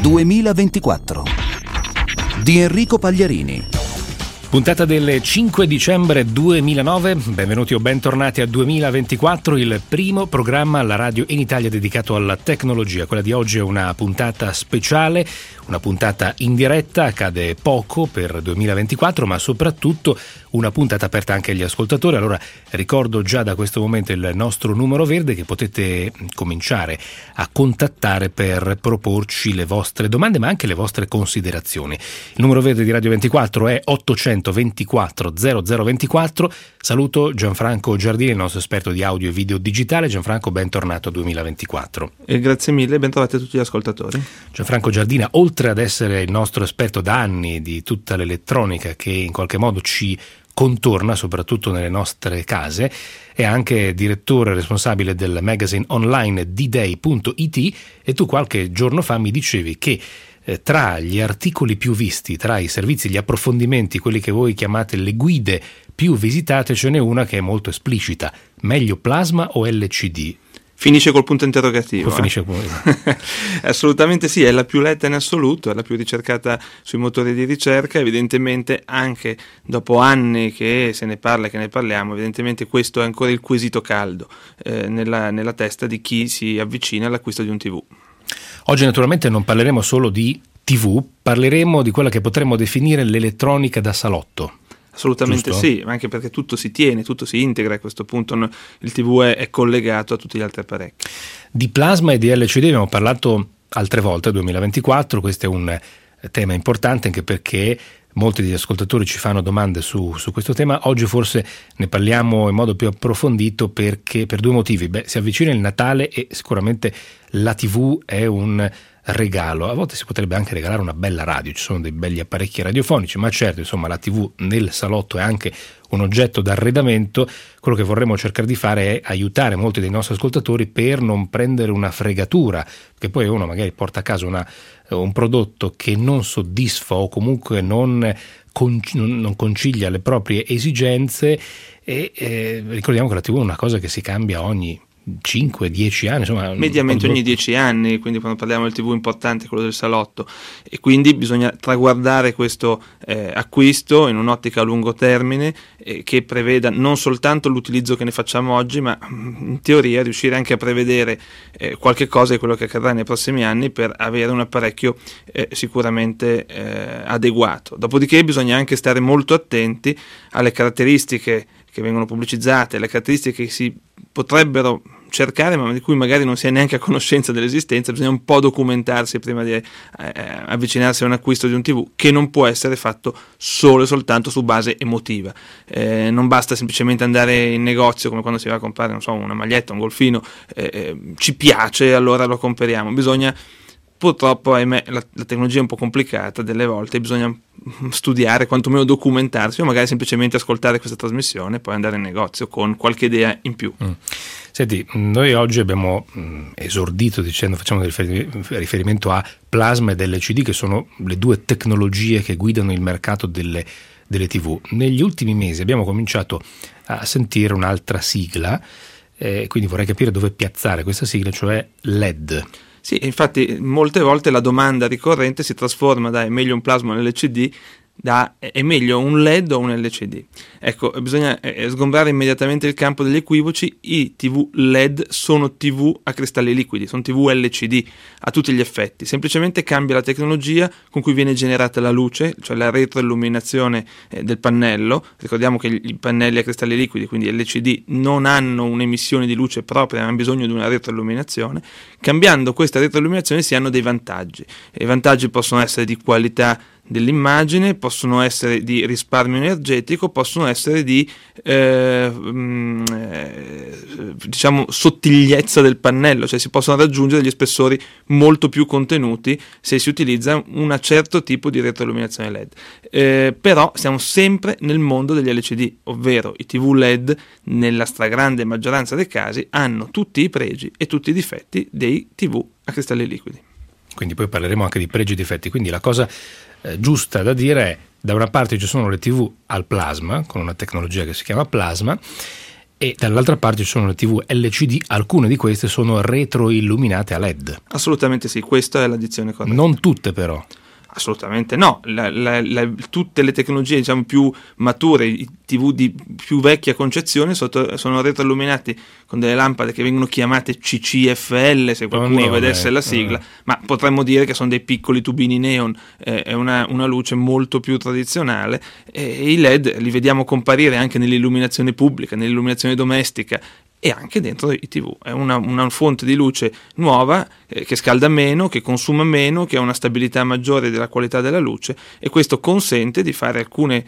2024 di Enrico Pagliarini. Puntata del 5 dicembre 2009, benvenuti o bentornati a 2024, il primo programma alla radio in Italia dedicato alla tecnologia. Quella di oggi è una puntata speciale, una puntata in diretta, accade poco per 2024, ma soprattutto una puntata aperta anche agli ascoltatori. Allora ricordo già da questo momento il nostro numero verde che potete cominciare a contattare per proporci le vostre domande ma anche le vostre considerazioni. Il numero verde di Radio 24 è 824 0024. Saluto Gianfranco Giardini, il nostro esperto di audio e video digitale. Gianfranco, bentornato a 2024. Grazie mille, ben trovati a tutti gli ascoltatori. Gianfranco Giardina, oltre ad essere il nostro esperto da anni di tutta l'elettronica che in qualche modo ci contorna, soprattutto nelle nostre case, è anche direttore responsabile del magazine online D-Day.it, e tu qualche giorno fa mi dicevi che tra gli articoli più visti, tra i servizi, gli approfondimenti, quelli che voi chiamate le guide più visitate, ce n'è una che è molto esplicita: meglio plasma o LCD? Finisce col punto interrogativo. Finisce Assolutamente sì, è la più letta in assoluto, è la più ricercata sui motori di ricerca. Evidentemente anche dopo anni che se ne parla, che ne parliamo, evidentemente questo è ancora il quesito caldo nella testa di chi si avvicina all'acquisto di un TV. Oggi naturalmente non parleremo solo di TV, parleremo di quella che potremmo definire l'elettronica da salotto. Assolutamente giusto? Sì, anche perché tutto si tiene, tutto si integra a questo punto, il TV è collegato a tutti gli altri apparecchi. Di plasma e di LCD abbiamo parlato altre volte, 2024, questo è un tema importante anche perché molti degli ascoltatori ci fanno domande su questo tema. Oggi forse ne parliamo in modo più approfondito perché per due motivi. Si avvicina il Natale e sicuramente la TV è un regalo. A volte si potrebbe anche regalare una bella radio, ci sono dei belli apparecchi radiofonici, ma certo, insomma, la TV nel salotto è anche un oggetto d'arredamento. Quello che vorremmo cercare di fare è aiutare molti dei nostri ascoltatori per non prendere una fregatura, perché poi uno magari porta a casa un prodotto che non soddisfa o comunque non concilia le proprie esigenze e ricordiamo che la TV è una cosa che si cambia ogni 5-10 anni, insomma, mediamente ogni 10 anni, quindi quando parliamo del TV importante, quello del salotto, e quindi bisogna traguardare questo acquisto in un'ottica a lungo termine che preveda non soltanto l'utilizzo che ne facciamo oggi, ma in teoria riuscire anche a prevedere qualche cosa di quello che accadrà nei prossimi anni per avere un apparecchio sicuramente adeguato. Dopodiché bisogna anche stare molto attenti alle caratteristiche che vengono pubblicizzate, alle caratteristiche che si potrebbero cercare ma di cui magari non si è neanche a conoscenza dell'esistenza. Bisogna un po' documentarsi prima di avvicinarsi a un acquisto di un TV, che non può essere fatto solo e soltanto su base emotiva. Non basta semplicemente andare in negozio come quando si va a comprare, non so, una maglietta, un golfino, ci piace allora lo compriamo. Bisogna, purtroppo, ahimè, la tecnologia è un po' complicata, delle volte bisogna studiare, quantomeno documentarsi, o magari semplicemente ascoltare questa trasmissione e poi andare in negozio con qualche idea in più. Senti, noi oggi abbiamo esordito dicendo, facciamo riferimento a plasma ed LCD, che sono le due tecnologie che guidano il mercato delle TV. Negli ultimi mesi abbiamo cominciato a sentire un'altra sigla, quindi vorrei capire dove piazzare questa sigla, cioè LED. Sì, infatti molte volte la domanda ricorrente si trasforma da è meglio un plasma o un LCD da è meglio un LED o un LCD. Ecco, bisogna sgombrare immediatamente il campo degli equivoci. I TV LED sono TV a cristalli liquidi, sono TV LCD a tutti gli effetti, semplicemente cambia la tecnologia con cui viene generata la luce, cioè la retroilluminazione del pannello. Ricordiamo che i pannelli a cristalli liquidi, quindi LCD, non hanno un'emissione di luce propria, ma hanno bisogno di una retroilluminazione. Cambiando questa retroilluminazione si hanno dei vantaggi, e i vantaggi possono essere di qualità dell'immagine, possono essere di risparmio energetico, possono essere di diciamo sottigliezza del pannello, cioè si possono raggiungere degli spessori molto più contenuti se si utilizza un certo tipo di retroilluminazione LED. Però siamo sempre nel mondo degli LCD, ovvero i TV LED nella stragrande maggioranza dei casi hanno tutti i pregi e tutti i difetti dei TV a cristalli liquidi. Quindi poi parleremo anche di pregi e difetti, quindi la cosa giusta da dire è: da una parte ci sono le TV al plasma, con una tecnologia che si chiama plasma, E dall'altra parte ci sono le TV LCD, alcune di queste sono retroilluminate a LED. Assolutamente sì, questa è l'addizione corretta. Non tutte però. Assolutamente no, tutte le tecnologie, diciamo, più mature, i TV di più vecchia concezione sono retroilluminati con delle lampade che vengono chiamate CCFL, se qualcuno vedesse la sigla, ma potremmo dire che sono dei piccoli tubini neon, è una luce molto più tradizionale, e i LED li vediamo comparire anche nell'illuminazione pubblica, nell'illuminazione domestica, e anche dentro i TV. È una fonte di luce nuova, che scalda meno, che consuma meno, che ha una stabilità maggiore della qualità della luce, e questo consente di fare alcune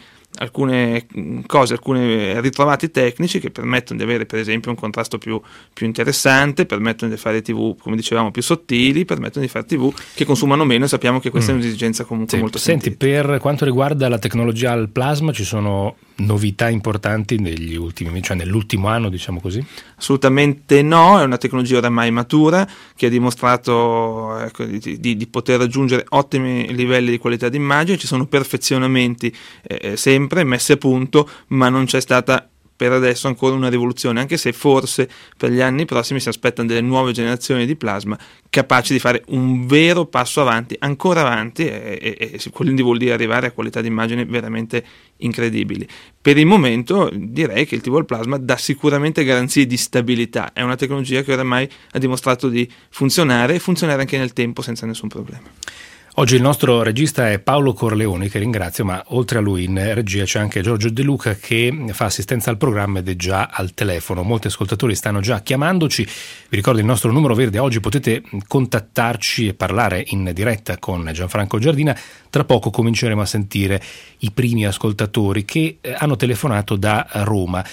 cose, alcune ritrovati tecnici che permettono di avere per esempio un contrasto più interessante, permettono di fare TV, come dicevamo, più sottili, permettono di fare TV che consumano meno, e sappiamo che questa è un'esigenza comunque molto sentita. Senti, per quanto riguarda la tecnologia al plasma ci sono novità importanti nell'ultimo anno, diciamo così? Assolutamente no, è una tecnologia oramai matura che ha dimostrato di poter raggiungere ottimi livelli di qualità d'immagine. Ci sono perfezionamenti sempre messi a punto, ma non c'è stata per adesso ancora una rivoluzione, anche se forse per gli anni prossimi si aspettano delle nuove generazioni di plasma capaci di fare un vero passo avanti, ancora avanti, e quindi vuol dire arrivare a qualità di immagine veramente incredibili. Per il momento direi che il TV al plasma dà sicuramente garanzie di stabilità, è una tecnologia che oramai ha dimostrato di funzionare, e funzionare anche nel tempo senza nessun problema. Oggi il nostro regista è Paolo Corleoni, che ringrazio, ma oltre a lui in regia c'è anche Giorgio De Luca che fa assistenza al programma ed è già al telefono. Molti ascoltatori stanno già chiamandoci. Vi ricordo il nostro numero verde, oggi potete contattarci e parlare in diretta con Gianfranco Giardina. Tra poco cominceremo a sentire i primi ascoltatori che hanno telefonato da Roma.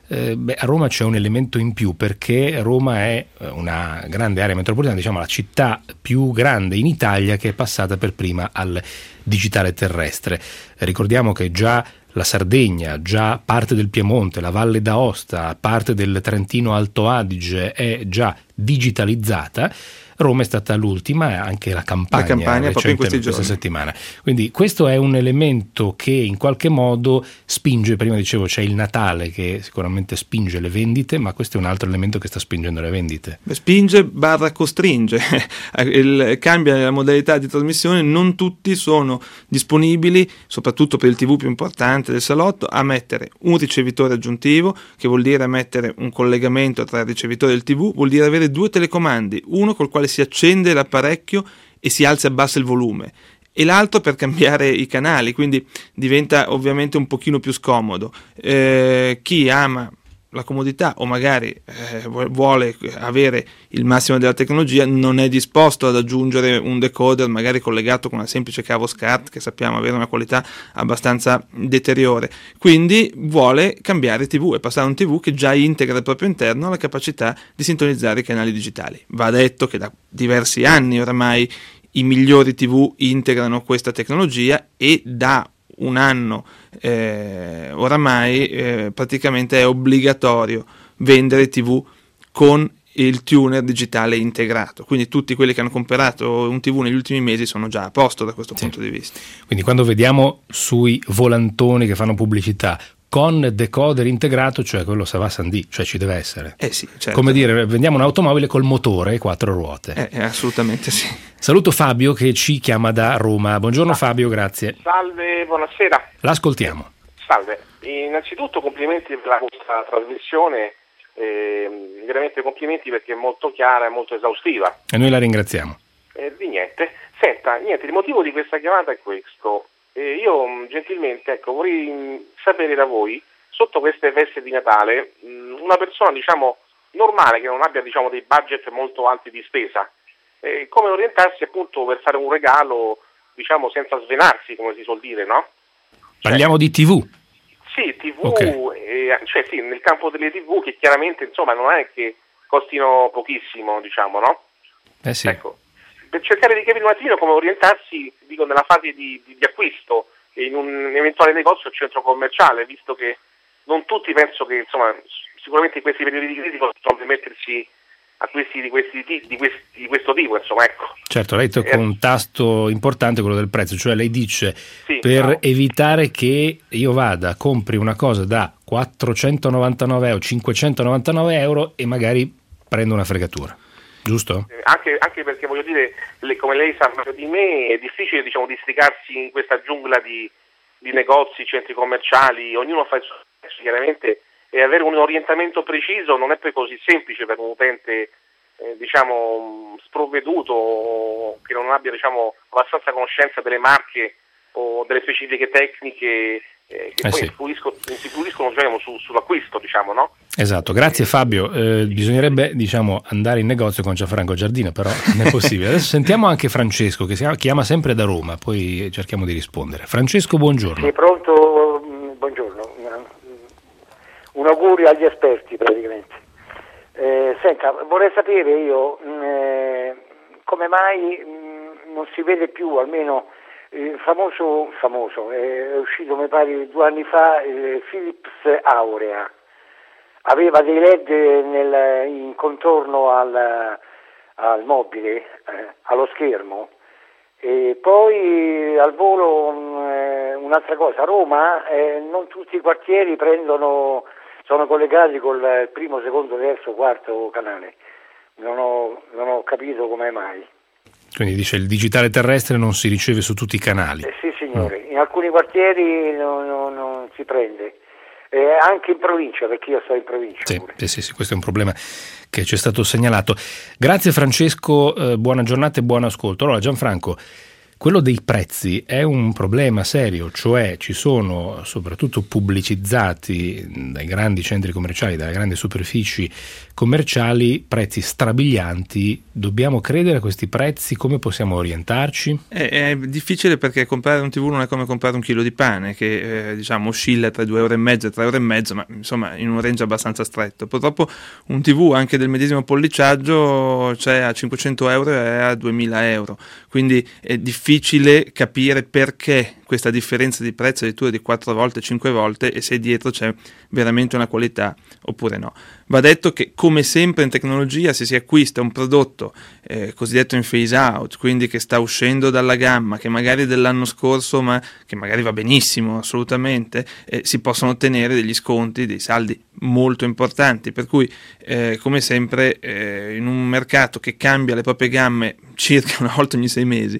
A Roma c'è un elemento in più, perché Roma è una grande area metropolitana, diciamo la città più grande in Italia che è passata per prima al digitale terrestre. Ricordiamo che già la Sardegna, già parte del Piemonte, la Valle d'Aosta, parte del Trentino Alto Adige è già digitalizzata. Roma è stata l'ultima, anche la Campania proprio in questi giorni, questa settimana. Quindi questo è un elemento che in qualche modo spinge, prima dicevo c'è il Natale che sicuramente spinge le vendite, ma questo è un altro elemento che sta spingendo le vendite. Spinge / costringe, cambia la modalità di trasmissione, non tutti sono disponibili, soprattutto per il TV più importante del salotto, a mettere un ricevitore aggiuntivo, che vuol dire mettere un collegamento tra il ricevitore e il TV, vuol dire avere due telecomandi, uno col quale si accende l'apparecchio e si alza e abbassa il volume, e l'altro per cambiare i canali, quindi diventa ovviamente un pochino più scomodo. Chi ama la comodità o magari vuole avere il massimo della tecnologia non è disposto ad aggiungere un decoder magari collegato con una semplice cavo SCART, che sappiamo avere una qualità abbastanza deteriore, quindi vuole cambiare TV e passare a un TV che già integra al proprio interno la capacità di sintonizzare i canali digitali. Va detto che da diversi anni oramai i migliori TV integrano questa tecnologia, e da un anno oramai praticamente è obbligatorio vendere TV con il tuner digitale integrato, quindi tutti quelli che hanno comprato un TV negli ultimi mesi sono già a posto da questo punto di vista. Quindi quando vediamo sui volantoni che fanno pubblicità con decoder integrato, cioè quello ça va sans dire, cioè ci deve essere. Sì, certo. Come dire, vendiamo un'automobile col motore e 4 ruote. Assolutamente sì. Saluto Fabio che ci chiama da Roma. Buongiorno Fabio, grazie. Salve, buonasera. L'ascoltiamo. Salve. Innanzitutto complimenti per la vostra trasmissione, veramente complimenti perché è molto chiara e molto esaustiva. E noi la ringraziamo. Di niente. Senta, il motivo di questa chiamata è questo. Io gentilmente vorrei sapere da voi, sotto queste feste di Natale, una persona normale che non abbia dei budget molto alti di spesa, come orientarsi appunto per fare un regalo senza svenarsi, come si suol dire, no? Parliamo di TV. Sì, TV, okay. Sì, nel campo delle TV, che chiaramente non è che costino pochissimo, no? Sì. Ecco, per cercare di capire un attimino come orientarsi, nella fase di acquisto in un eventuale negozio o centro commerciale, visto che non tutti penso che, sicuramente in questi periodi di crisi possono permettersi acquisti di questo tipo, insomma, ecco. Certo, lei tocca un tasto importante, quello del prezzo, cioè lei dice Sì, per evitare che io vada, compri una cosa da 499 o 599 euro e magari prendo una fregatura, giusto? Anche perché, voglio dire, come lei sa meglio di me, è difficile, diciamo, districarsi in questa giungla di negozi, centri commerciali, ognuno fa il suo prezzo, chiaramente, e avere un orientamento preciso non è poi così semplice per un utente diciamo sprovveduto, che non abbia, diciamo, abbastanza conoscenza delle marche o delle specifiche tecniche che poi sì. influiscono, diciamo, sull'acquisto, diciamo, no? Esatto, grazie Fabio. Bisognerebbe, diciamo, andare in negozio con Gianfranco Giardina, però non è possibile. Adesso sentiamo anche Francesco, che chiama sempre da Roma, poi cerchiamo di rispondere. Francesco, buongiorno. Sì, pronto? Buongiorno. Un augurio agli esperti, praticamente. Senta, vorrei sapere io come mai non si vede più, almeno famoso, è uscito mi pare 2 anni fa, Philips Aurea, aveva dei LED in contorno al mobile, allo schermo, e poi al volo un'altra cosa, a Roma non tutti i quartieri sono collegati col primo, secondo, terzo, quarto canale, non ho capito come mai. Quindi dice il digitale terrestre non si riceve su tutti i canali. Sì signore, in alcuni quartieri non si prende, anche in provincia, perché io sto in provincia. Sì, questo è un problema che ci è stato segnalato. Grazie Francesco, buona giornata e buon ascolto. Allora Gianfranco, quello dei prezzi è un problema serio, cioè ci sono, soprattutto pubblicizzati dai grandi centri commerciali, dalle grandi superfici commerciali, prezzi strabilianti. Dobbiamo credere a questi prezzi? Come possiamo orientarci? È difficile, perché comprare un TV non è come comprare un chilo di pane, che diciamo oscilla tra 2,5 euro e 3,5 euro, ma insomma in un range abbastanza stretto. Purtroppo un TV anche del medesimo polliciaggio c'è a 500 euro e a 2000 euro, quindi è difficile capire perché questa differenza di prezzo addirittura di 4 volte, 5 volte, e se dietro c'è veramente una qualità oppure no. Va detto che, come sempre in tecnologia, se si acquista un prodotto cosiddetto in phase out, quindi che sta uscendo dalla gamma, che magari è dell'anno scorso ma che magari va benissimo assolutamente, si possono ottenere degli sconti, dei saldi molto importanti, per cui come sempre in un mercato che cambia le proprie gamme circa una volta ogni 6 mesi,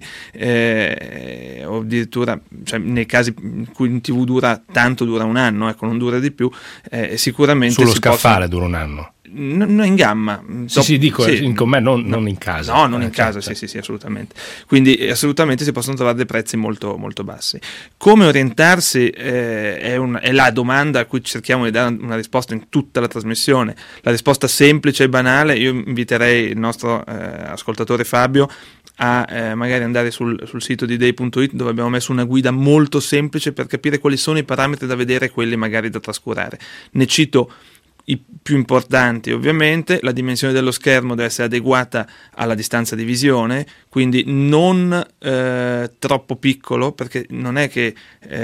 o addirittura, cioè, nei casi in cui un TV dura tanto, dura un anno, ecco, non dura di più, sicuramente sullo scaffale dura un anno. No, in gamma. Dico con me, non in casa. No, non in casa, certo. Sì, assolutamente. Quindi assolutamente si possono trovare dei prezzi molto, molto bassi. Come orientarsi è la domanda a cui cerchiamo di dare una risposta in tutta la trasmissione. La risposta semplice e banale, io inviterei il nostro ascoltatore Fabio a magari andare sul sito di day.it, dove abbiamo messo una guida molto semplice per capire quali sono i parametri da vedere e quelli magari da trascurare. Ne cito i più importanti: ovviamente la dimensione dello schermo deve essere adeguata alla distanza di visione, quindi non troppo piccolo, perché non è che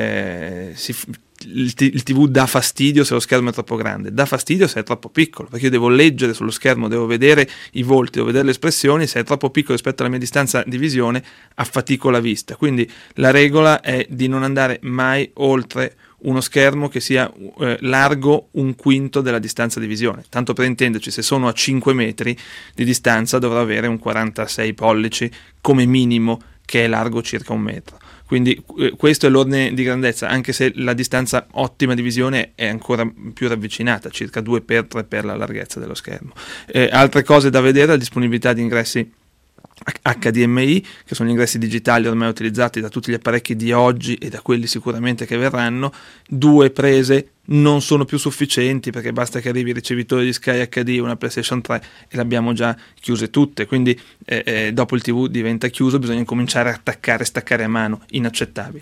il TV dà fastidio se lo schermo è troppo grande, dà fastidio se è troppo piccolo, perché io devo leggere sullo schermo, devo vedere i volti, devo vedere le espressioni. Se è troppo piccolo rispetto alla mia distanza di visione, affatico la vista. Quindi la regola è di non andare mai oltre uno schermo che sia largo 1/5 della distanza di visione. Tanto per intenderci, se sono a 5 metri di distanza dovrò avere un 46 pollici come minimo, che è largo circa 1 metro. Quindi questo è l'ordine di grandezza, anche se la distanza ottima di visione è ancora più ravvicinata, circa 2x3 la larghezza dello schermo. Altre cose da vedere: la disponibilità di ingressi HDMI, che sono gli ingressi digitali ormai utilizzati da tutti gli apparecchi di oggi e da quelli sicuramente che verranno. 2 prese non sono più sufficienti, perché basta che arrivi il ricevitore di Sky HD o una PlayStation 3 e le abbiamo già chiuse tutte, quindi dopo il TV diventa chiuso, bisogna cominciare a attaccare e staccare a mano. Inaccettabile.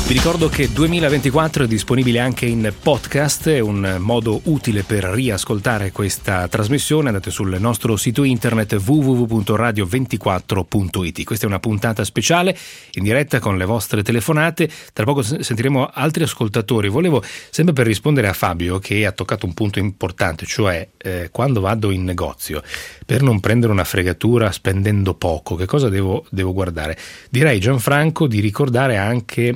Vi ricordo che 2024 è disponibile anche in podcast, è un modo utile per riascoltare questa trasmissione. Andate sul nostro sito internet www.radio24.it. Questa è una puntata speciale in diretta con le vostre telefonate. Tra poco sentiremo altri ascoltatori. Volevo, sempre per rispondere a Fabio, che ha toccato un punto importante, cioè quando vado in negozio, per non prendere una fregatura spendendo poco, che cosa devo guardare? Direi, Gianfranco, di ricordare anche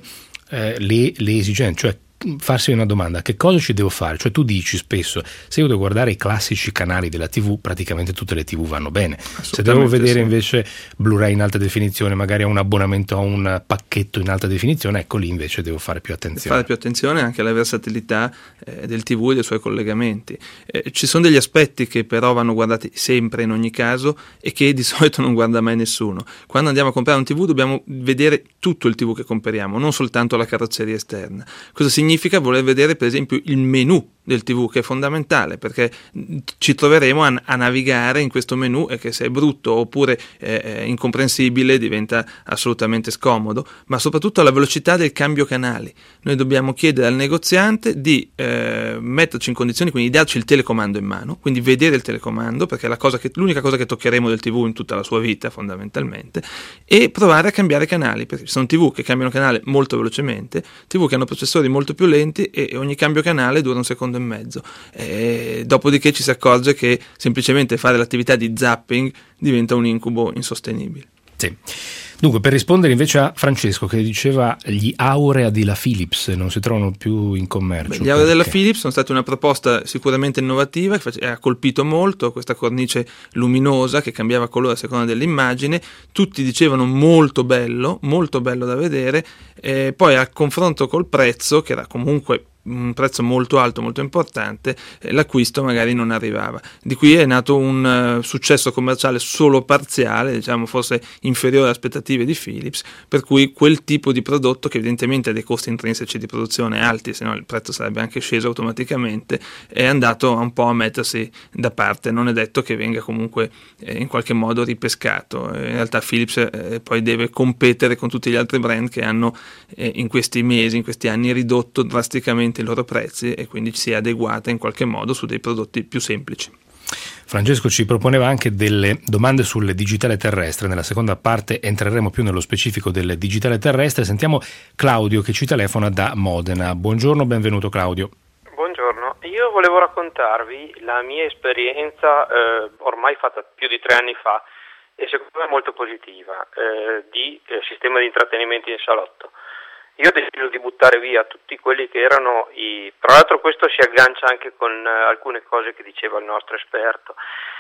le esigenze, cioè farsi una domanda: che cosa ci devo fare? Cioè tu dici spesso, se io devo guardare i classici canali della TV, praticamente tutte le TV vanno bene. Se devo vedere invece Blu-ray in alta definizione, magari ho un abbonamento a un pacchetto in alta definizione, ecco lì invece devo fare più attenzione. Fare più attenzione anche alla versatilità del TV e dei suoi collegamenti. Ci sono degli aspetti che però vanno guardati sempre in ogni caso e che di solito non guarda mai nessuno. Quando andiamo a comprare un TV dobbiamo vedere tutto il TV che compriamo, non soltanto la carrozzeria esterna. Cosa significa voler vedere per esempio il menu del TV, che è fondamentale, perché ci troveremo a navigare in questo menu e che se è brutto oppure incomprensibile diventa assolutamente scomodo, ma soprattutto la velocità del cambio canali. Noi dobbiamo chiedere al negoziante di metterci in condizioni, quindi di darci il telecomando in mano, quindi vedere il telecomando, perché è l'unica cosa che toccheremo del TV in tutta la sua vita fondamentalmente, e provare a cambiare canali, perché ci sono TV che cambiano canale molto velocemente, TV che hanno processori molto più lenti e ogni cambio canale dura un secondo e mezzo, dopodiché ci si accorge che semplicemente fare l'attività di zapping diventa un incubo insostenibile. Sì. Dunque, per rispondere invece a Francesco, che diceva gli Aurea della Philips non si trovano più in commercio. Gli Aurea della Philips sono stati una proposta sicuramente innovativa che ha colpito molto, questa cornice luminosa che cambiava colore a seconda dell'immagine. Tutti dicevano molto bello da vedere, poi al confronto col prezzo, che era comunque un prezzo molto alto, molto importante, l'acquisto magari non arrivava. Di qui è nato un successo commerciale solo parziale, diciamo forse inferiore alle aspettative di Philips, per cui quel tipo di prodotto, che evidentemente ha dei costi intrinseci di produzione alti, se no il prezzo sarebbe anche sceso automaticamente, è andato un po' a mettersi da parte. Non è detto che venga comunque in qualche modo ripescato. In realtà Philips poi deve competere con tutti gli altri brand che hanno in questi mesi, in questi anni ridotto drasticamente i loro prezzi e quindi si è adeguata in qualche modo su dei prodotti più semplici. Francesco ci proponeva anche delle domande sul digitale terrestre. Nella seconda parte entreremo più nello specifico del digitale terrestre. Sentiamo Claudio che ci telefona da Modena. Buongiorno, benvenuto Claudio. Buongiorno, io volevo raccontarvi la mia esperienza ormai fatta più di 3 anni fa e secondo me molto positiva di sistema di intrattenimento in salotto. Io ho deciso di buttare via tutti quelli che erano tra l'altro questo si aggancia anche con alcune cose che diceva il nostro esperto.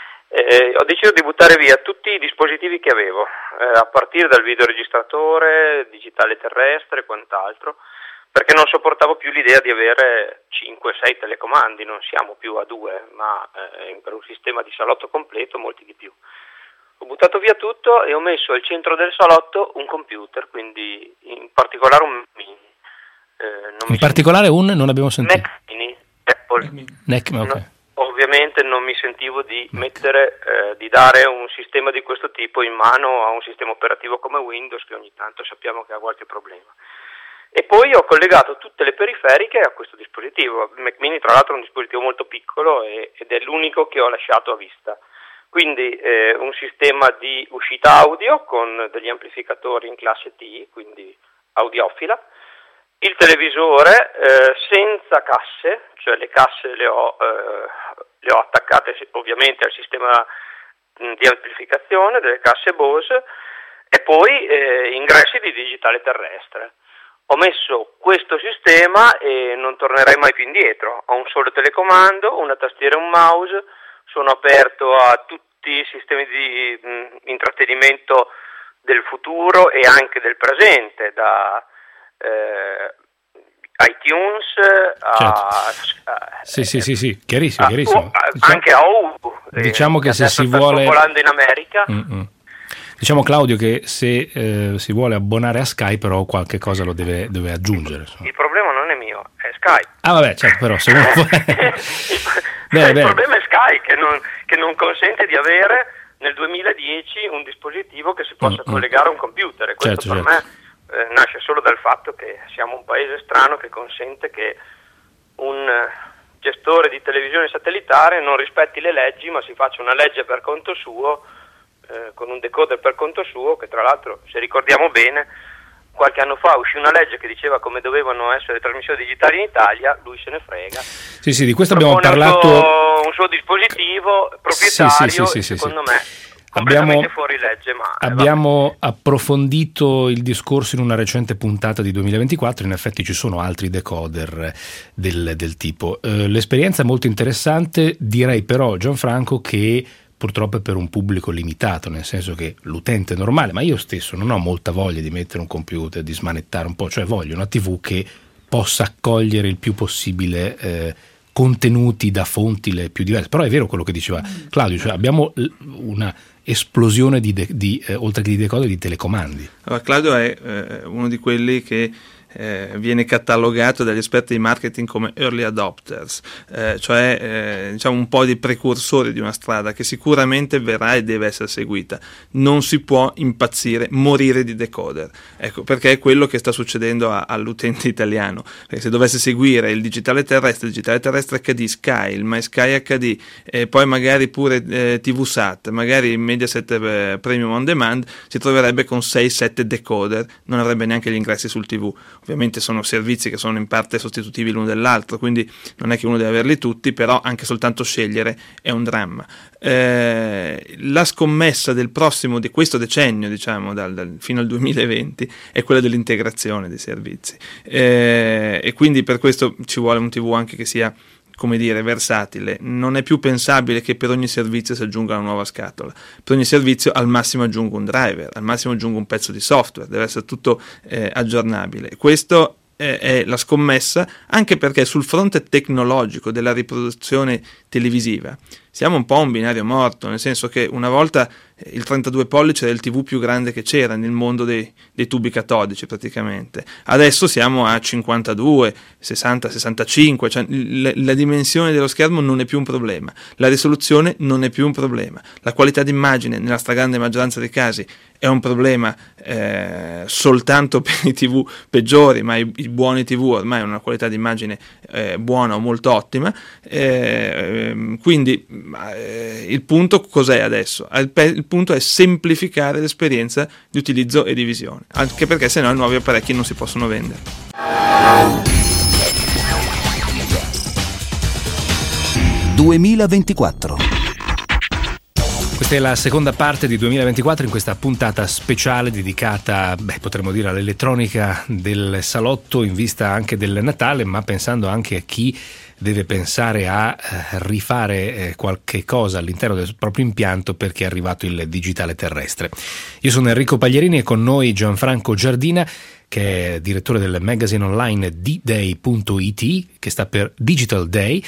Ho deciso di buttare via tutti i dispositivi che avevo, a partire dal videoregistratore, digitale terrestre e quant'altro, perché non sopportavo più l'idea di avere 5-6 telecomandi, non siamo più a 2, ma per un sistema di salotto completo molti di più. Ho buttato via tutto e ho messo al centro del salotto un computer, quindi in particolare un Mini. Non abbiamo sentito. Mac Mini, Apple. Okay. Ovviamente non mi sentivo di di dare un sistema di questo tipo in mano a un sistema operativo come Windows, che ogni tanto sappiamo che ha qualche problema. E poi ho collegato tutte le periferiche a questo dispositivo. Il Mac Mini tra l'altro è un dispositivo molto piccolo ed è l'unico che ho lasciato a vista. Quindi un sistema di uscita audio con degli amplificatori in classe T, quindi audiofila, il televisore senza casse, cioè le casse le ho attaccate ovviamente al sistema di amplificazione delle casse Bose e poi ingressi di digitale terrestre. Ho messo questo sistema e non tornerei mai più indietro. Ho un solo telecomando, una tastiera e un mouse. Sono aperto a tutti i sistemi di intrattenimento del futuro e anche del presente, da iTunes sì, chiarissimo. Anche a OU. Diciamo che se si vuole... volando in America. Diciamo Claudio che se si vuole abbonare a Sky però qualche cosa lo deve aggiungere. Il problema non è mio, è Sky. Ah vabbè, certo, però se uno il problema è Sky che non consente di avere nel 2010 un dispositivo che si possa collegare a un computer e questo per me nasce solo dal fatto che siamo un paese strano che consente che un gestore di televisione satellitare non rispetti le leggi, ma si faccia una legge per conto suo, con un decoder per conto suo, che tra l'altro, se ricordiamo bene, qualche anno fa uscì una legge che diceva come dovevano essere le trasmissioni digitali in Italia, lui se ne frega. Sì, di questo abbiamo parlato. Un suo dispositivo proprietario, secondo me, completamente fuori legge. Ma abbiamo approfondito il discorso in una recente puntata di 2024, in effetti ci sono altri decoder del tipo. L'esperienza è molto interessante, direi però, Gianfranco, che purtroppo è per un pubblico limitato, nel senso che l'utente normale, ma io stesso non ho molta voglia di mettere un computer, di smanettare un po', cioè voglio una TV che possa accogliere il più possibile contenuti da fonti le più diverse. Però è vero quello che diceva Claudio, cioè abbiamo una esplosione di oltre che di decoder, di telecomandi. Allora, Claudio è uno di quelli che viene catalogato dagli esperti di marketing come early adopters, cioè diciamo un po' di precursori di una strada che sicuramente verrà e deve essere seguita. Non si può impazzire, morire di decoder, ecco, perché è quello che sta succedendo all'utente italiano, perché se dovesse seguire il digitale terrestre HD, Sky, il MySky HD, poi magari pure TV Sat, magari Mediaset Premium On Demand, si troverebbe con 6-7 decoder, non avrebbe neanche gli ingressi sul TV. Ovviamente sono servizi che sono in parte sostitutivi l'uno dell'altro, quindi non è che uno deve averli tutti, però anche soltanto scegliere è un dramma. La scommessa del prossimo, di questo decennio, diciamo fino al 2020, è quella dell'integrazione dei servizi, e quindi per questo ci vuole un TV anche che sia, come dire, versatile. Non è più pensabile che per ogni servizio si aggiunga una nuova scatola. Per ogni servizio al massimo aggiungo un driver, al massimo aggiungo un pezzo di software, deve essere tutto aggiornabile. Questo è la scommessa, anche perché sul fronte tecnologico della riproduzione televisiva siamo un po' un binario morto, nel senso che una volta il 32 pollici era il TV più grande che c'era nel mondo dei tubi catodici praticamente. Adesso siamo a 52, 60, 65, cioè la dimensione dello schermo non è più un problema, la risoluzione non è più un problema, la qualità d'immagine nella stragrande maggioranza dei casi è un problema soltanto per i TV peggiori, ma i buoni TV ormai hanno una qualità d'immagine buona o molto ottima, quindi il punto cos'è adesso? Il punto è semplificare l'esperienza di utilizzo e di visione, anche perché sennò i nuovi apparecchi non si possono vendere. «2024». Questa è la seconda parte di 2024 in questa puntata speciale dedicata, potremmo dire, all'elettronica del salotto in vista anche del Natale, ma pensando anche a chi deve pensare a rifare qualche cosa all'interno del proprio impianto perché è arrivato il digitale terrestre. Io sono Enrico Pagliarini e con noi Gianfranco Giardina, che è direttore del magazine online dday.it, che sta per Digital Day,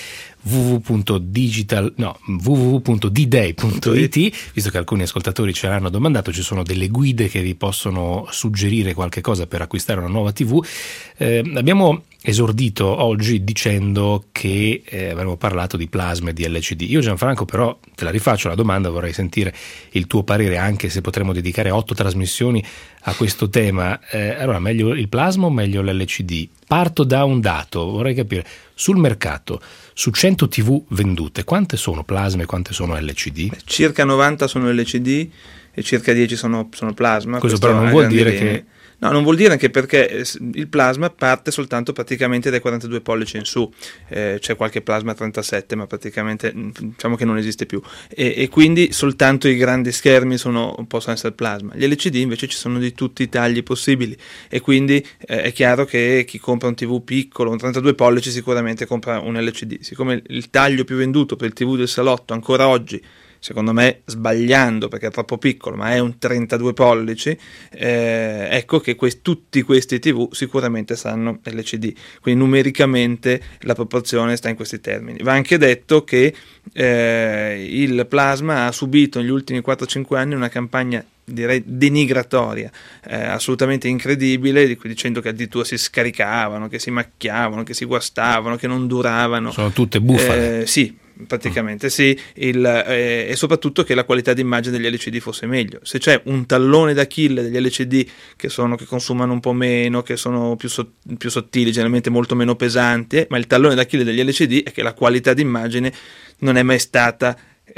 www.dday.it, visto che alcuni ascoltatori ce l'hanno domandato, ci sono delle guide che vi possono suggerire qualche cosa per acquistare una nuova TV. Abbiamo esordito oggi dicendo che avremmo parlato di plasma e di LCD. Io, Gianfranco, però te la rifaccio la domanda, vorrei sentire il tuo parere, anche se potremmo dedicare 8 trasmissioni a questo tema. Allora, meglio il plasma o meglio l'LCD? Parto da un dato, vorrei capire, sul mercato, su 100 TV vendute, quante sono plasma e quante sono LCD? Circa 90 sono LCD e circa 10 sono plasma. Questo però non vuol dire che... No, non vuol dire, anche perché il plasma parte soltanto praticamente dai 42 pollici in su, c'è qualche plasma 37, ma praticamente diciamo che non esiste più, e quindi soltanto i grandi schermi possono essere plasma. Gli LCD invece ci sono di tutti i tagli possibili, e quindi è chiaro che chi compra un TV piccolo, un 32 pollici, sicuramente compra un LCD. Siccome il taglio più venduto per il TV del salotto ancora oggi, secondo me sbagliando perché è troppo piccolo, ma è un 32 pollici, ecco che tutti questi TV sicuramente saranno LCD, quindi numericamente la proporzione sta in questi termini. Va anche detto che il plasma ha subito negli ultimi 4-5 anni una campagna, direi, denigratoria, assolutamente incredibile, dicendo che addirittura si scaricavano, che si macchiavano, che si guastavano, che non duravano. Sono tutte bufale. Sì, praticamente sì, e soprattutto che la qualità d'immagine degli LCD fosse meglio. Se c'è un tallone d'Achille degli LCD che consumano un po' meno, che sono più sottili, generalmente molto meno pesanti, ma il tallone d'Achille degli LCD è che la qualità d'immagine non è mai stata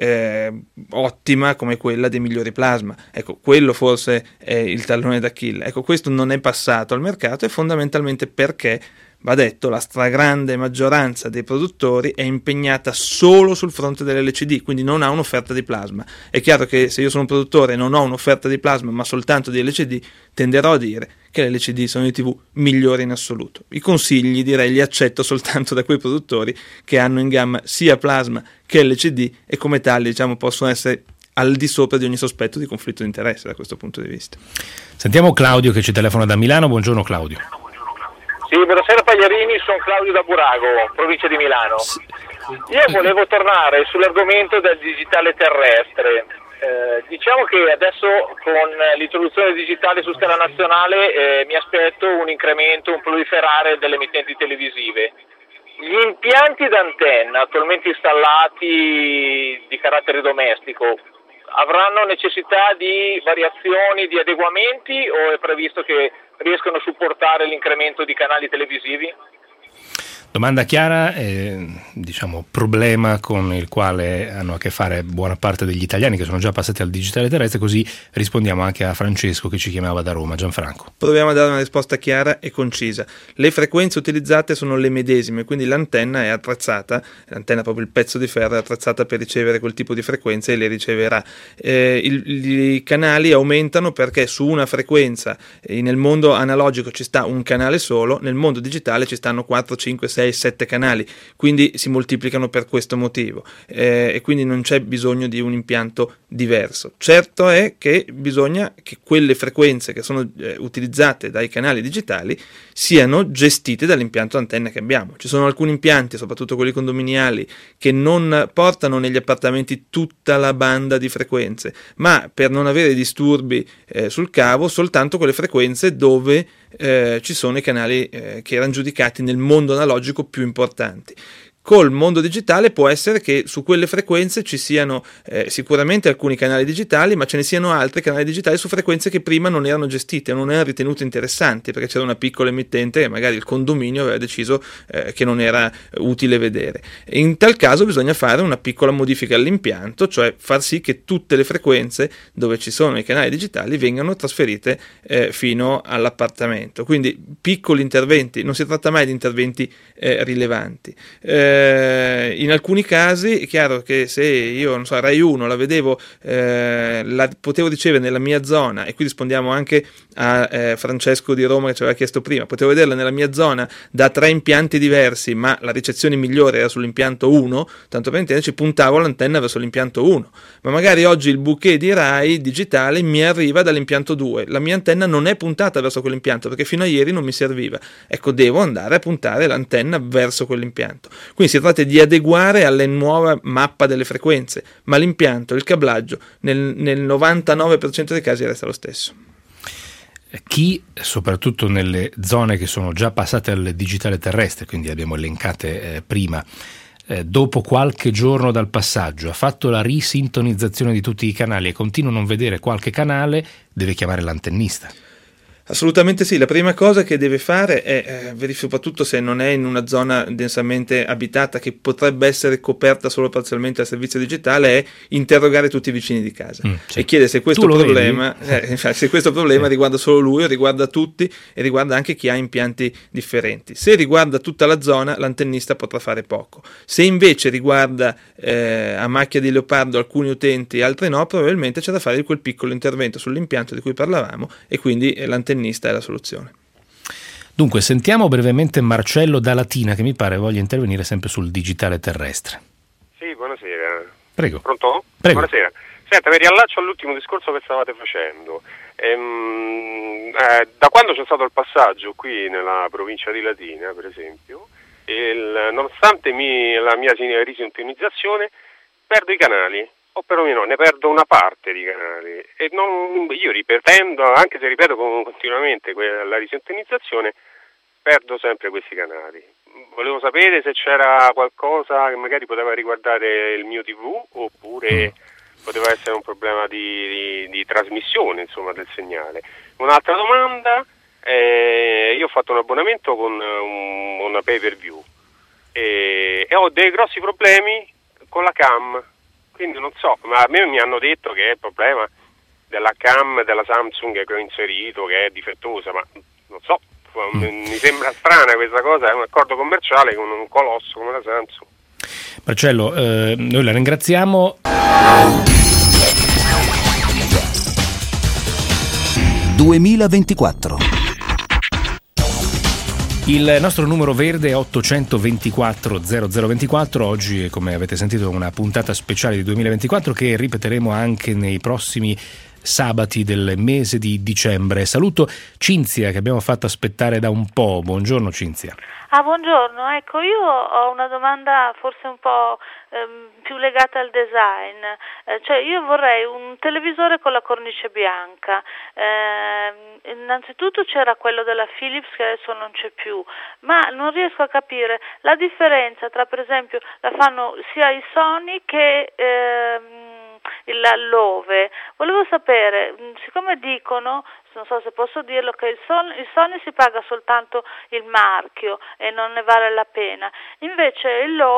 ottima come quella dei migliori plasma. Ecco, quello forse è il tallone d'Achille. Ecco, questo non è passato al mercato, e fondamentalmente perché, va detto, la stragrande maggioranza dei produttori è impegnata solo sul fronte dell'LCD, quindi non ha un'offerta di plasma. È chiaro che se io sono un produttore e non ho un'offerta di plasma ma soltanto di LCD, tenderò a dire che le LCD sono i TV migliori in assoluto. I consigli, direi, li accetto soltanto da quei produttori che hanno in gamma sia plasma che LCD, e come tali, diciamo, possono essere al di sopra di ogni sospetto di conflitto di interesse da questo punto di vista. Sentiamo Claudio che ci telefona da Milano. Buongiorno Claudio. Sì, buonasera Pagliarini, sono Claudio da Burago, provincia di Milano. Io volevo tornare sull'argomento del digitale terrestre. Diciamo che adesso con l'introduzione digitale su scala nazionale mi aspetto un incremento, un proliferare delle emittenti televisive. Gli impianti d'antenna attualmente installati di carattere domestico avranno necessità di variazioni, di adeguamenti, o è previsto che riescono a supportare l'incremento di canali televisivi? Domanda chiara, diciamo problema con il quale hanno a che fare buona parte degli italiani che sono già passati al digitale terrestre, così rispondiamo anche a Francesco che ci chiamava da Roma. Gianfranco. Proviamo a dare una risposta chiara e concisa. Le frequenze utilizzate sono le medesime, quindi l'antenna è attrezzata, l'antenna proprio il pezzo di ferro è attrezzata per ricevere quel tipo di frequenze e le riceverà. I canali aumentano perché su una frequenza nel mondo analogico ci sta un canale solo, nel mondo digitale ci stanno 4, 5, 6, 7 canali, quindi si moltiplicano per questo motivo, e quindi non c'è bisogno di un impianto diverso. Certo è che bisogna che quelle frequenze che sono utilizzate dai canali digitali siano gestite dall'impianto antenna che abbiamo. Ci sono alcuni impianti, soprattutto quelli condominiali, che non portano negli appartamenti tutta la banda di frequenze, ma per non avere disturbi sul cavo soltanto quelle frequenze dove ci sono i canali che erano giudicati nel mondo analogico più importanti. Col mondo digitale può essere che su quelle frequenze ci siano sicuramente alcuni canali digitali, ma ce ne siano altri canali digitali su frequenze che prima non erano gestite, non erano ritenute interessanti, perché c'era una piccola emittente che magari il condominio aveva deciso che non era utile vedere. In tal caso bisogna fare una piccola modifica all'impianto, cioè far sì che tutte le frequenze dove ci sono i canali digitali vengano trasferite fino all'appartamento. Quindi piccoli interventi, non si tratta mai di interventi rilevanti. In alcuni casi è chiaro che se io, non so, Rai 1 la vedevo, la potevo ricevere nella mia zona, e qui rispondiamo anche a Francesco di Roma che ci aveva chiesto prima, potevo vederla nella mia zona da 3 impianti diversi, ma la ricezione migliore era sull'impianto 1, tanto per intenderci, puntavo l'antenna verso l'impianto 1, ma magari oggi il bouquet di Rai digitale mi arriva dall'impianto 2, la mia antenna non è puntata verso quell'impianto perché fino a ieri non mi serviva, ecco, devo andare a puntare l'antenna verso quell'impianto. Quindi si tratta di adeguare alla nuova mappa delle frequenze, ma l'impianto, il cablaggio nel 99% dei casi resta lo stesso. Chi, soprattutto nelle zone che sono già passate al digitale terrestre, quindi abbiamo elencate prima, dopo qualche giorno dal passaggio ha fatto la risintonizzazione di tutti i canali e continua a non vedere qualche canale, deve chiamare l'antennista. Assolutamente sì, la prima cosa che deve fare è verificare, soprattutto se non è in una zona densamente abitata che potrebbe essere coperta solo parzialmente dal servizio digitale, è interrogare tutti i vicini di casa e chiedere se questo problema riguarda solo lui o riguarda tutti e riguarda anche chi ha impianti differenti. Se riguarda tutta la zona, l'antennista potrà fare poco. Se invece riguarda a macchia di leopardo alcuni utenti e altri no, probabilmente c'è da fare quel piccolo intervento sull'impianto di cui parlavamo, e quindi l'antennista è la soluzione. Dunque sentiamo brevemente Marcello da Latina, che mi pare voglia intervenire sempre sul digitale terrestre. Sì, buonasera. Prego. Pronto? Prego. Buonasera. Senta, mi riallaccio all'ultimo discorso che stavate facendo. Da quando c'è stato il passaggio qui nella provincia di Latina, per esempio, nonostante la mia risintonizzazione, perdo i canali, o perlomeno ne perdo una parte di canali, e io ripetendo, anche se ripeto continuamente la risintonizzazione, perdo sempre questi canali. volevo sapere se c'era qualcosa che magari poteva riguardare il mio TV oppure poteva essere un problema di trasmissione, insomma, del segnale. Un'altra domanda, io ho fatto un abbonamento con una pay-per-view e ho dei grossi problemi con la cam, quindi non so, ma a me mi hanno detto che è il problema della cam della Samsung che ho inserito, che è difettosa, ma non so, mi sembra strana questa cosa, è un accordo commerciale con un colosso come la Samsung. Marcello, noi la ringraziamo. 2024. Il nostro numero verde è 824 0024. Oggi, come avete sentito, è una puntata speciale di 2024 che ripeteremo anche nei prossimi sabati del mese di dicembre. Saluto Cinzia, che abbiamo fatto aspettare da un po'. Buongiorno Cinzia. Buongiorno, ecco, io ho una domanda forse un po' più legata al design, cioè io vorrei un televisore con la cornice bianca. Innanzitutto c'era quello della Philips che adesso non c'è più, ma non riesco a capire la differenza tra, per esempio, la fanno sia i Sony che l'Ove. Volevo sapere, siccome dicono, non so se posso dirlo, che il Sony si paga soltanto il marchio e non ne vale la pena, invece il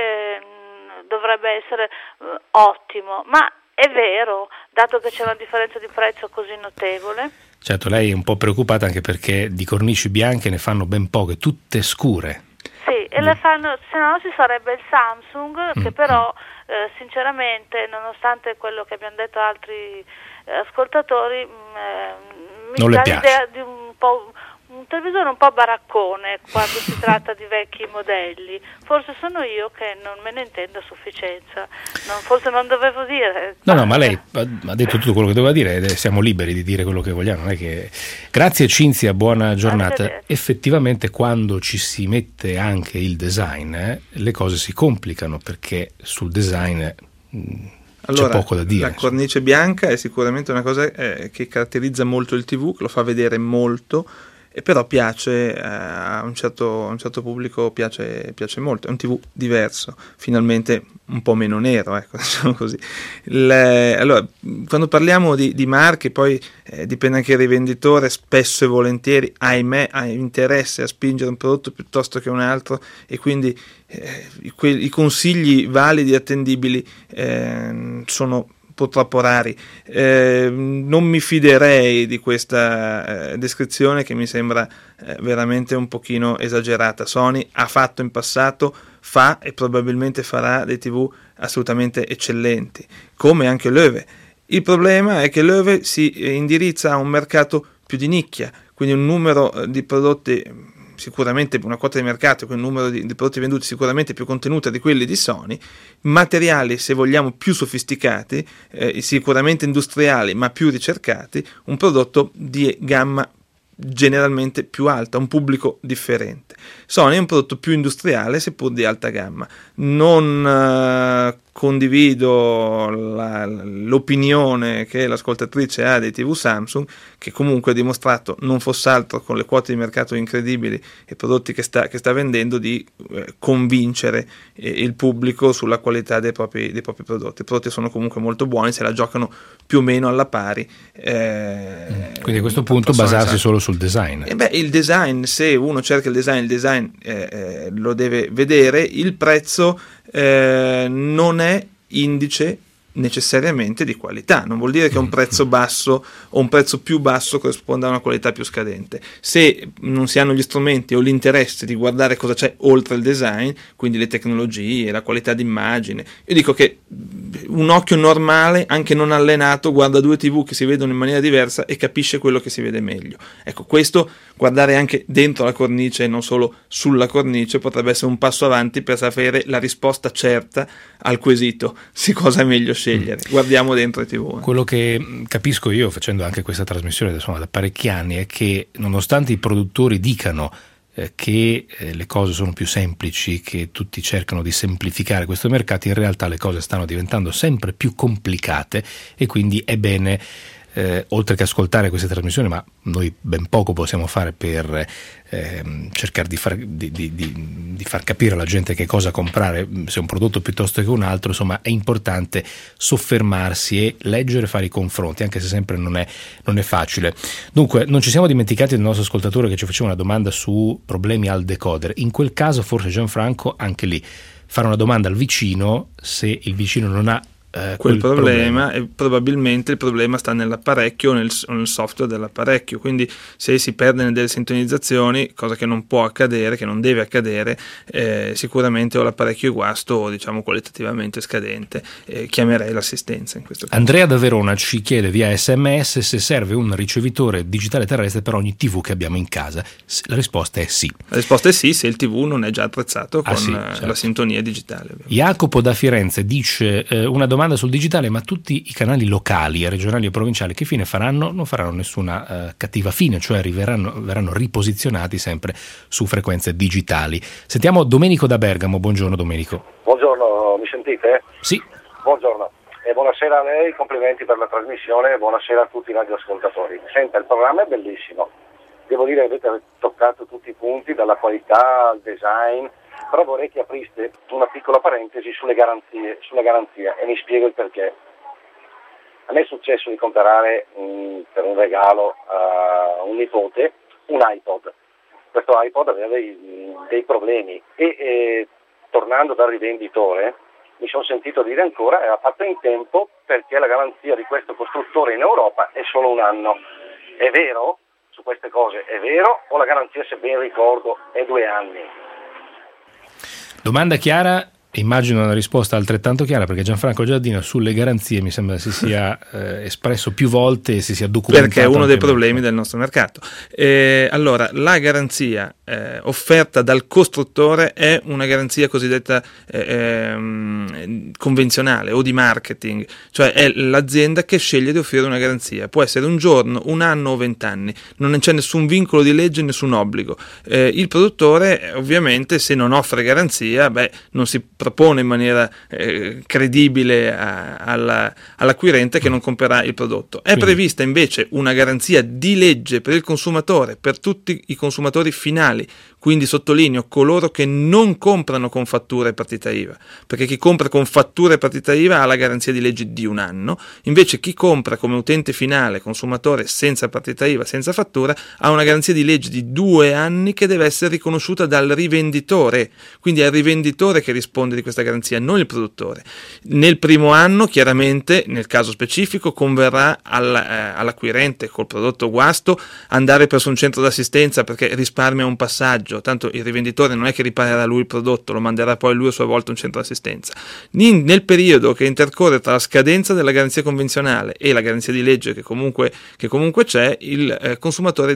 Love dovrebbe essere ottimo, ma è vero, dato che c'è una differenza di prezzo così notevole? Certo, lei è un po' preoccupata anche perché di cornici bianche ne fanno ben poche, tutte scure. Sì, e le fanno, se no ci sarebbe il Samsung, che però sinceramente, nonostante quello che abbiamo detto altri ascoltatori, mi dà l'idea di un televisore un po' baraccone quando si tratta di vecchi modelli. Forse sono io che non me ne intendo a sufficienza, forse non dovevo dire. No, ma lei ha detto tutto quello che doveva dire ed siamo liberi di dire quello che vogliamo. Non è che... Grazie Cinzia, buona giornata. Effettivamente quando ci si mette anche il design, le cose si complicano, perché sul design c'è poco da dire. La cornice bianca è sicuramente una cosa che caratterizza molto il TV, che lo fa vedere molto, e però piace a un certo pubblico, piace molto. È un TV diverso, finalmente un po' meno nero, ecco, diciamo così. Allora, quando parliamo di marche, poi dipende anche dal rivenditore, spesso e volentieri, ahimè, ha interesse a spingere un prodotto piuttosto che un altro, e quindi i consigli validi e attendibili sono purtroppo rari. Non mi fiderei di questa descrizione, che mi sembra veramente un pochino esagerata. Sony ha fatto in passato, fa e probabilmente farà dei TV assolutamente eccellenti, come anche l'Oeve. Il problema è che l'Oeve si indirizza a un mercato più di nicchia, quindi un numero di prodotti, sicuramente una quota di mercato, quindi un numero di prodotti venduti sicuramente più contenuta di quelli di Sony, materiali, se vogliamo, più sofisticati, sicuramente industriali ma più ricercati, un prodotto di gamma generalmente più alta, un pubblico differente. Sony è un prodotto più industriale seppur di alta gamma. Non condivido l'opinione che l'ascoltatrice ha dei TV Samsung, che comunque ha dimostrato, non fosse altro con le quote di mercato incredibili e prodotti che sta vendendo, di convincere il pubblico sulla qualità dei propri prodotti. I prodotti sono comunque molto buoni, se la giocano più o meno alla pari. Quindi a questo punto basarsi solo sul design. Il design, se uno cerca il design lo deve vedere. Il prezzo non è indice necessariamente di qualità, non vuol dire che un prezzo basso o un prezzo più basso corrisponda a una qualità più scadente. Se non si hanno gli strumenti o l'interesse di guardare cosa c'è oltre il design, quindi le tecnologie, la qualità d'immagine, io dico che un occhio normale, anche non allenato, guarda due TV che si vedono in maniera diversa e capisce quello che si vede meglio. Ecco, questo, guardare anche dentro la cornice e non solo sulla cornice, potrebbe essere un passo avanti per sapere la risposta certa al quesito su cosa è meglio scegliere. Guardiamo dentro i TV. Quello che capisco io, facendo anche questa trasmissione da parecchi anni, è che nonostante i produttori dicano che le cose sono più semplici, che tutti cercano di semplificare questo mercato, in realtà le cose stanno diventando sempre più complicate, e quindi è bene oltre che ascoltare queste trasmissioni, ma noi ben poco possiamo fare per cercare di far capire alla gente che cosa comprare, se un prodotto piuttosto che un altro. Insomma, è importante soffermarsi e leggere, fare i confronti, anche se sempre non è facile. Dunque, non ci siamo dimenticati del nostro ascoltatore che ci faceva una domanda su problemi al decoder. In quel caso forse, Gianfranco, anche lì fare una domanda al vicino, se il vicino non ha quel problema, e probabilmente il problema sta nell'apparecchio o nel software dell'apparecchio. Quindi se si perde nelle sintonizzazioni, cosa che non può accadere, che non deve accadere, sicuramente o l'apparecchio è guasto o diciamo qualitativamente scadente. Chiamerei l'assistenza in questo caso. Andrea da Verona ci chiede via SMS se serve un ricevitore digitale terrestre per ogni TV che abbiamo in casa. La risposta è sì. La risposta è sì, se il TV non è già attrezzato con certo, la sintonia digitale. Ovviamente. Jacopo da Firenze dice una domanda sul digitale: ma tutti i canali locali, regionali e provinciali che fine faranno? Non faranno nessuna cattiva fine, cioè verranno riposizionati sempre su frequenze digitali. Sentiamo Domenico da Bergamo. Buongiorno Domenico. Buongiorno, mi sentite? Sì. Buongiorno e buonasera a lei, complimenti per la trasmissione e buonasera a tutti i radioascoltatori. Senta, il programma è bellissimo, devo dire che avete toccato tutti i punti, dalla qualità al design, però vorrei che apriste una piccola parentesi sulle garanzie e mi spiego il perché. A me è successo di comprare per un regalo a un nipote un iPod. Questo iPod aveva dei problemi e tornando dal rivenditore mi sono sentito dire ancora ha fatto in tempo perché la garanzia di questo costruttore in Europa è solo un anno. È vero? Su queste cose è vero o la garanzia, se ben ricordo, è 2 anni? Domanda chiara, immagino una risposta altrettanto chiara, perché Gianfranco Giardino sulle garanzie mi sembra si sia espresso più volte e si sia documentato. Perché è uno dei problemi del nostro mercato. Allora, la garanzia offerta dal costruttore è una garanzia cosiddetta convenzionale o di marketing, cioè è l'azienda che sceglie di offrire una garanzia. Può essere un giorno, un anno o 20 anni, non c'è nessun vincolo di legge, nessun obbligo. Il produttore ovviamente, se non offre garanzia, non si propone in maniera credibile all'acquirente che non comprerà il prodotto. È prevista invece una garanzia di legge per il consumatore, per tutti i consumatori finali, quindi sottolineo coloro che non comprano con fattura e partita IVA, perché chi compra con fattura e partita IVA ha la garanzia di legge di 1 anno, invece chi compra come utente finale, consumatore senza partita IVA, senza fattura, ha una garanzia di legge di 2 anni che deve essere riconosciuta dal rivenditore, quindi è il rivenditore che risponde di questa garanzia, non il produttore. Nel primo anno, chiaramente, nel caso specifico, converrà all'acquirente col prodotto guasto andare presso un centro d'assistenza, perché risparmia un passaggio, tanto il rivenditore non è che riparerà lui il prodotto, lo manderà poi lui a sua volta a un centro d'assistenza. Nel periodo che intercorre tra la scadenza della garanzia convenzionale e la garanzia di legge che comunque c'è, il consumatore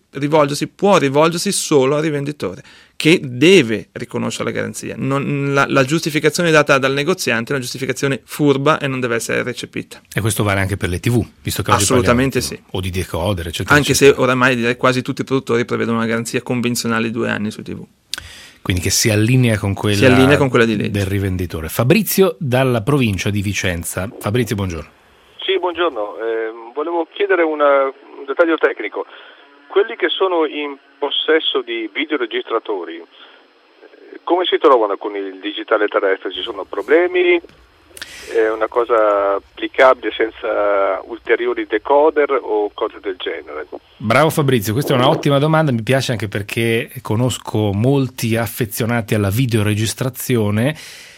può rivolgersi solo al rivenditore, che deve riconoscere la garanzia. La giustificazione data dal negoziante è una giustificazione furba e non deve essere recepita. E questo vale anche per le TV, visto che assolutamente sì. O di decoder, eccetera. Anche se oramai direi quasi tutti i produttori prevedono una garanzia convenzionale di 2 anni su TV. Quindi che si allinea con quella di legge del rivenditore. Fabrizio dalla provincia di Vicenza. Fabrizio, buongiorno. Sì, buongiorno. Volevo chiedere un dettaglio tecnico. Quelli che sono in possesso di videoregistratori, come si trovano con il digitale terrestre? Ci sono problemi? È una cosa applicabile senza ulteriori decoder o cose del genere? Bravo Fabrizio, questa è un'ottima domanda, mi piace anche perché conosco molti affezionati alla videoregistrazione.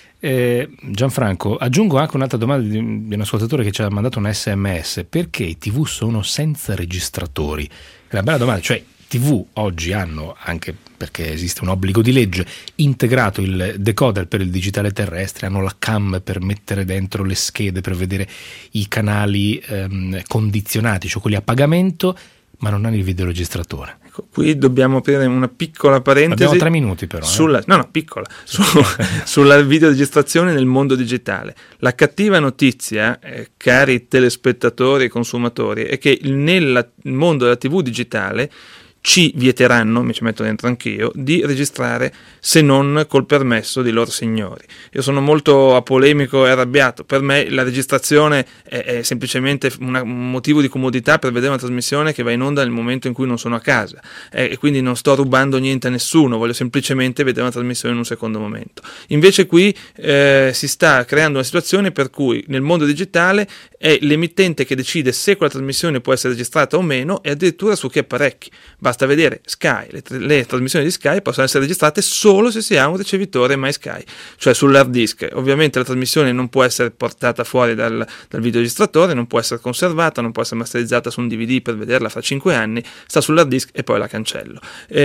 Gianfranco, aggiungo anche un'altra domanda di un ascoltatore che ci ha mandato un SMS: perché i TV sono senza registratori? È una bella domanda, cioè TV oggi hanno, anche perché esiste un obbligo di legge, integrato il decoder per il digitale terrestre, hanno la cam per mettere dentro le schede per vedere i canali condizionati, cioè quelli a pagamento, ma non hanno il videoregistratore. Ecco, qui dobbiamo aprire una piccola parentesi. Abbiamo 3 minuti però. Piccola. Sulla videoregistrazione nel mondo digitale. La cattiva notizia, cari telespettatori e consumatori, è che nel mondo della TV digitale ci vieteranno, mi ci metto dentro anch'io, di registrare se non col permesso dei loro signori. Io sono molto apolemico e arrabbiato. Per me la registrazione è semplicemente un motivo di comodità per vedere una trasmissione che va in onda nel momento in cui non sono a casa, e quindi non sto rubando niente a nessuno, voglio semplicemente vedere una trasmissione in un secondo momento. Invece qui si sta creando una situazione per cui nel mondo digitale è l'emittente che decide se quella trasmissione può essere registrata o meno, e addirittura su che apparecchi. Basta vedere Sky, le trasmissioni di Sky possono essere registrate solo se si ha un ricevitore MySky, cioè sull'hard disk. Ovviamente la trasmissione non può essere portata fuori dal videoregistratore, non può essere conservata, non può essere masterizzata su un DVD per vederla fra 5 anni, sta sull'hard disk e poi la cancello.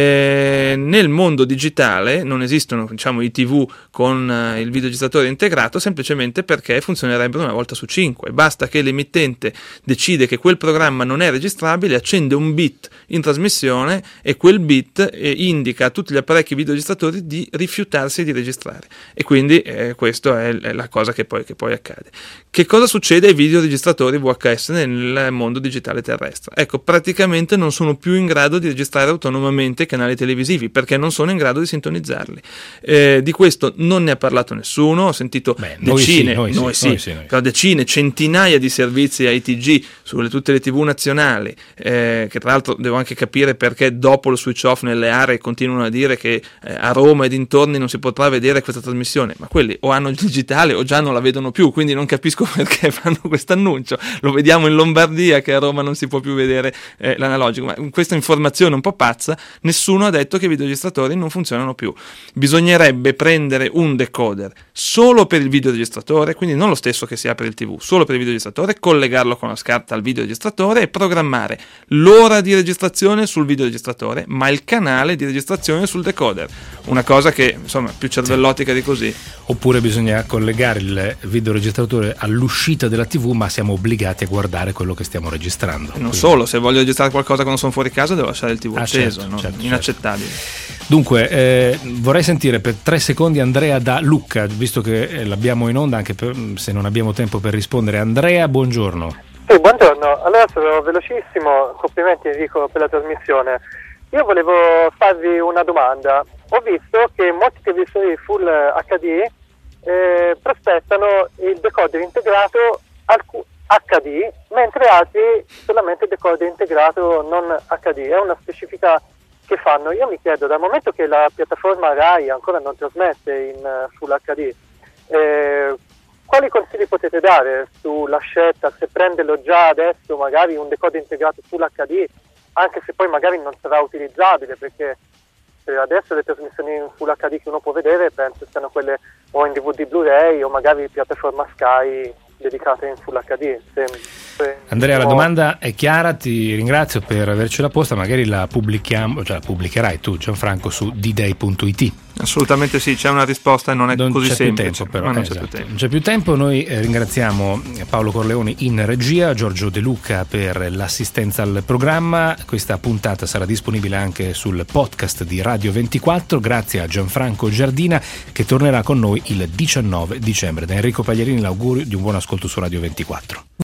Nel mondo digitale non esistono, diciamo, i TV con il videoregistratore integrato, semplicemente perché funzionerebbero una volta su 5. Basta che l'emittente decide che quel programma non è registrabile, accende un bit in trasmissione e quel bit indica a tutti gli apparecchi videoregistratori di rifiutarsi di registrare, e quindi questa è la cosa che poi accade. Che cosa succede ai videoregistratori VHS nel mondo digitale terrestre? Ecco, praticamente non sono più in grado di registrare autonomamente i canali televisivi, perché non sono in grado di sintonizzarli. Di questo non ne ha parlato nessuno. Ho sentito decine, centinaia di servizi ITG sulle tutte le TV nazionali, che tra l'altro devo anche capire perché dopo il switch off nelle aree continuano a dire che a Roma e dintorni non si potrà vedere questa trasmissione, ma quelli o hanno il digitale o già non la vedono più, quindi non capisco perché fanno questo annuncio. Lo vediamo in Lombardia che a Roma non si può più vedere l'analogico, ma questa informazione un po' pazza. Nessuno ha detto che i videoregistratori non funzionano più. Bisognerebbe prendere un decoder solo per il videoregistratore, quindi non lo stesso che si ha per il TV, solo per il videoregistratore, collegarlo con la SCART al videoregistratore e programmare l'ora di registrazione sul videoregistratore, ma il canale di registrazione sul decoder. Una cosa che, insomma, più cervellotica di così. Oppure bisogna collegare il videoregistratore all'uscita della TV, ma siamo obbligati a guardare quello che stiamo registrando. Non solo, se voglio registrare qualcosa quando sono fuori casa devo lasciare il TV acceso, inaccettabile. Dunque, vorrei sentire per 3 secondi Andrea da Lucca, visto che l'abbiamo in onda, anche se non abbiamo tempo per rispondere. Andrea, buongiorno. Sì, buongiorno. Allora sarò velocissimo, complimenti Enrico per la trasmissione. Io volevo farvi una domanda. Ho visto che molti televisori Full HD prospettano il decoder integrato HD, mentre altri solamente decoder integrato non HD. È una specifica che fanno. Io mi chiedo, dal momento che la piattaforma Rai ancora non trasmette in Full HD, quali consigli potete dare sulla scelta, se prenderlo già adesso magari un decoder integrato Full HD, anche se poi magari non sarà utilizzabile, perché adesso le trasmissioni in Full HD che uno può vedere penso siano quelle o in DVD Blu-ray o magari piattaforma Sky dedicate in Full HD. Andrea, la domanda è chiara, ti ringrazio per avercela posta, magari la pubblichiamo, cioè la pubblicherai tu, Gianfranco, su dday.it. Assolutamente sì, c'è una risposta e non è così semplice. Non c'è più tempo. Noi ringraziamo Paolo Corleoni in regia, Giorgio De Luca per l'assistenza al programma. Questa puntata sarà disponibile anche sul podcast di Radio 24. Grazie a Gianfranco Giardina, che tornerà con noi il 19 dicembre. Da Enrico Pagliarini l'augurio di un buon ascolto su Radio 24.